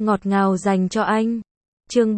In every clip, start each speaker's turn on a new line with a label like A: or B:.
A: ngọt ngào dành cho anh. Chương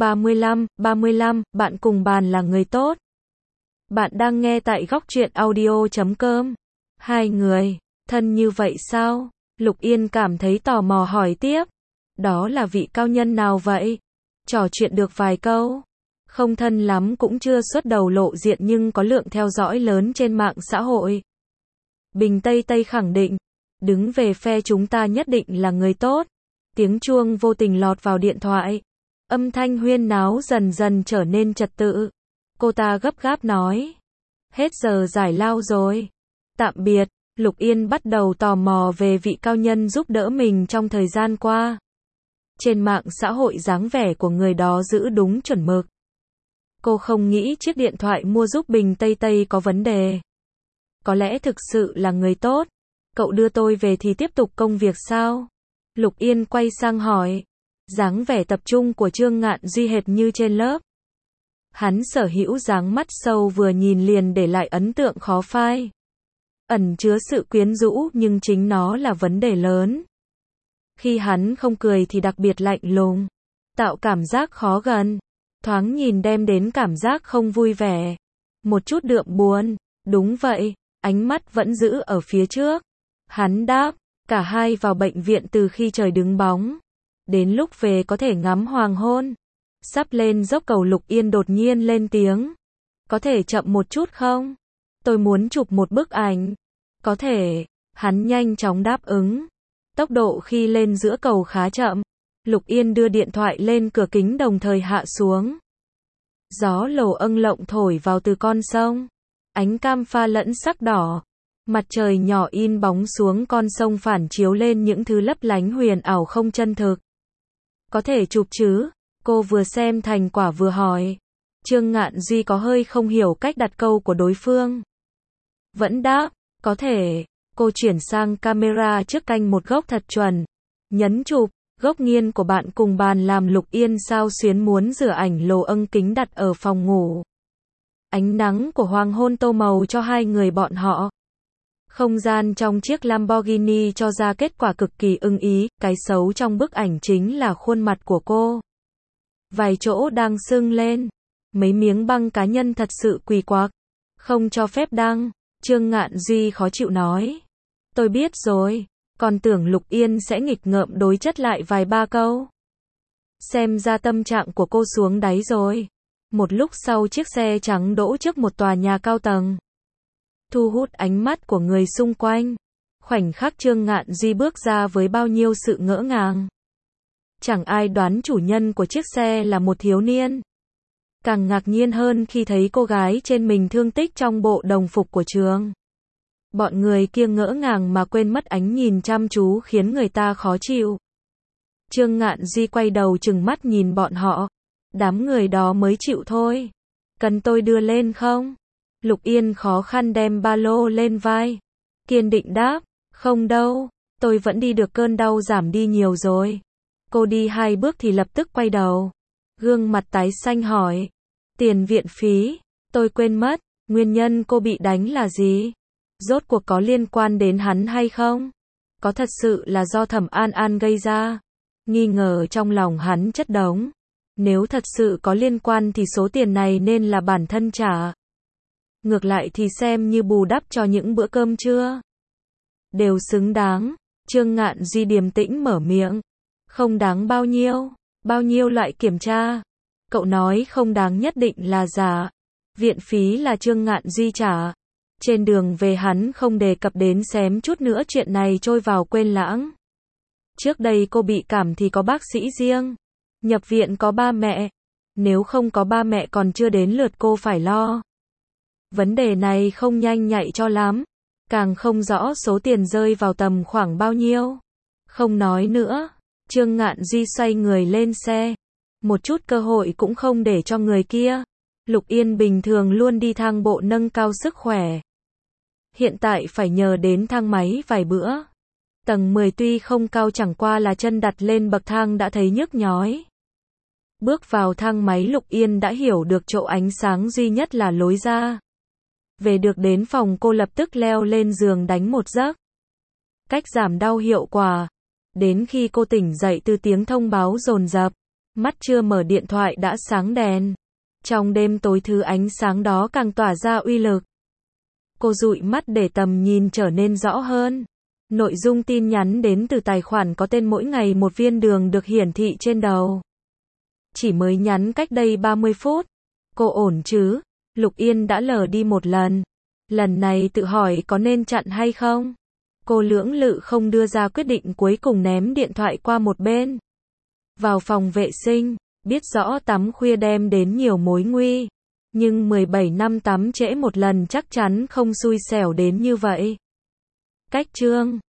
A: 35, bạn cùng bàn là người tốt. Bạn đang nghe tại góc truyện audio.com. Hai người, thân như vậy sao? Lục Yên cảm thấy tò mò hỏi tiếp. Đó là vị cao nhân nào vậy? Trò chuyện được vài câu. Không thân lắm cũng chưa xuất đầu lộ diện nhưng có lượng theo dõi lớn trên mạng xã hội. Bình Tây Tây khẳng định, đứng về phe chúng ta nhất định là người tốt. Tiếng chuông vô tình lọt vào điện thoại. Âm thanh huyên náo dần dần trở nên trật tự. Cô ta gấp gáp nói. Hết giờ giải lao rồi. Tạm biệt. Lục Yên bắt đầu tò mò về vị cao nhân giúp đỡ mình trong thời gian qua. Trên mạng xã hội dáng vẻ của người đó giữ đúng chuẩn mực. Cô không nghĩ chiếc điện thoại mua giúp Bình Tây Tây có vấn đề. Có lẽ thực sự là người tốt. Cậu đưa tôi về thì tiếp tục công việc sao? Lục Yên quay sang hỏi. Dáng vẻ tập trung của Trương Ngạn Duy hệt như trên lớp. Hắn sở hữu dáng mắt sâu vừa nhìn liền để lại ấn tượng khó phai. Ẩn chứa sự quyến rũ nhưng chính nó là vấn đề lớn. Khi hắn không cười thì đặc biệt lạnh lùng, tạo cảm giác khó gần. Thoáng nhìn đem đến cảm giác không vui vẻ. Một chút đượm buồn. Đúng vậy, ánh mắt vẫn giữ ở phía trước. Hắn đáp, cả hai vào bệnh viện từ khi trời đứng bóng. Đến lúc về có thể ngắm hoàng hôn. Sắp lên dốc cầu Lục Yên đột nhiên lên tiếng. Có thể chậm một chút không? Tôi muốn chụp một bức ảnh. Có thể. Hắn nhanh chóng đáp ứng. Tốc độ khi lên giữa cầu khá chậm. Lục Yên đưa điện thoại lên cửa kính đồng thời hạ xuống. Gió lồ âng lộng thổi vào từ con sông. Ánh cam pha lẫn sắc đỏ. Mặt trời nhỏ in bóng xuống con sông phản chiếu lên những thứ lấp lánh huyền ảo không chân thực. Có thể chụp chứ? Cô vừa xem thành quả vừa hỏi. Trương Ngạn Duy có hơi không hiểu cách đặt câu của đối phương. Vẫn đáp, có thể. Cô chuyển sang camera trước canh một góc thật chuẩn. Nhấn chụp, góc nghiêng của bạn cùng bàn làm Lục Yên xao xuyến muốn rửa ảnh lồ âng kính đặt ở phòng ngủ. Ánh nắng của hoàng hôn tô màu cho hai người bọn họ. Không gian trong chiếc Lamborghini cho ra kết quả cực kỳ ưng ý, cái xấu trong bức ảnh chính là khuôn mặt của cô. Vài chỗ đang sưng lên. Mấy miếng băng cá nhân thật sự quỳ quạc. Không cho phép đăng. Trương Ngạn Duy khó chịu nói. Tôi biết rồi. Còn tưởng Lục Yên sẽ nghịch ngợm đối chất lại vài ba câu. Xem ra tâm trạng của cô xuống đáy rồi. Một lúc sau chiếc xe trắng đỗ trước một tòa nhà cao tầng. Thu hút ánh mắt của người xung quanh. Khoảnh khắc Trương Ngạn Duy bước ra với bao nhiêu sự ngỡ ngàng. Chẳng ai đoán chủ nhân của chiếc xe là một thiếu niên. Càng ngạc nhiên hơn khi thấy cô gái trên mình thương tích trong bộ đồng phục của trường. Bọn người kia ngỡ ngàng mà quên mất ánh nhìn chăm chú khiến người ta khó chịu. Trương Ngạn Duy quay đầu trừng mắt nhìn bọn họ. Đám người đó mới chịu thôi. Cần tôi đưa lên không? Lục Yên khó khăn đem ba lô lên vai. Kiên định đáp, không đâu, tôi vẫn đi được, cơn đau giảm đi nhiều rồi. Cô đi 2 bước thì lập tức quay đầu. Gương mặt tái xanh hỏi. Tiền viện phí, tôi quên mất, nguyên nhân cô bị đánh là gì? Rốt cuộc có liên quan đến hắn hay không? Có thật sự là do Thẩm An An gây ra? Nghi ngờ trong lòng hắn chất đống. Nếu thật sự có liên quan thì số tiền này nên là bản thân trả. Ngược lại thì xem như bù đắp cho những bữa cơm trưa. Đều xứng đáng. Trương Ngạn Duy điềm tĩnh mở miệng. Không đáng bao nhiêu loại kiểm tra. Cậu nói không đáng nhất định là giả. Viện phí là Trương Ngạn Duy trả. Trên đường về hắn không đề cập đến xém chút nữa chuyện này trôi vào quên lãng. Trước đây cô bị cảm thì có bác sĩ riêng. Nhập viện có ba mẹ. Nếu không có ba mẹ còn chưa đến lượt cô phải lo. Vấn đề này không nhanh nhạy cho lắm. Càng không rõ số tiền rơi vào tầm khoảng bao nhiêu. Không nói nữa. Trương Ngạn Duy xoay người lên xe. Một chút cơ hội cũng không để cho người kia. Lục Yên bình thường luôn đi thang bộ nâng cao sức khỏe. Hiện tại phải nhờ đến thang máy vài bữa. Tầng 10 tuy không cao chẳng qua là chân đặt lên bậc thang đã thấy nhức nhói. Bước vào thang máy Lục Yên đã hiểu được chỗ ánh sáng duy nhất là lối ra. Về được đến phòng cô lập tức leo lên giường đánh một giấc. Cách giảm đau hiệu quả. Đến khi cô tỉnh dậy từ tiếng thông báo dồn dập, mắt chưa mở điện thoại đã sáng đèn. Trong đêm tối thứ ánh sáng đó càng tỏa ra uy lực. Cô dụi mắt để tầm nhìn trở nên rõ hơn. Nội dung tin nhắn đến từ tài khoản có tên mỗi ngày một viên đường được hiển thị trên đầu. Chỉ mới nhắn cách đây 30 phút. Cô ổn chứ? Lục Yên đã lờ đi một lần. Lần này tự hỏi có nên chặn hay không? Cô lưỡng lự không đưa ra quyết định, cuối cùng ném điện thoại qua một bên. Vào phòng vệ sinh, biết rõ tắm khuya đem đến nhiều mối nguy. Nhưng 17 năm tắm trễ một lần chắc chắn không xui xẻo đến như vậy. Cách chương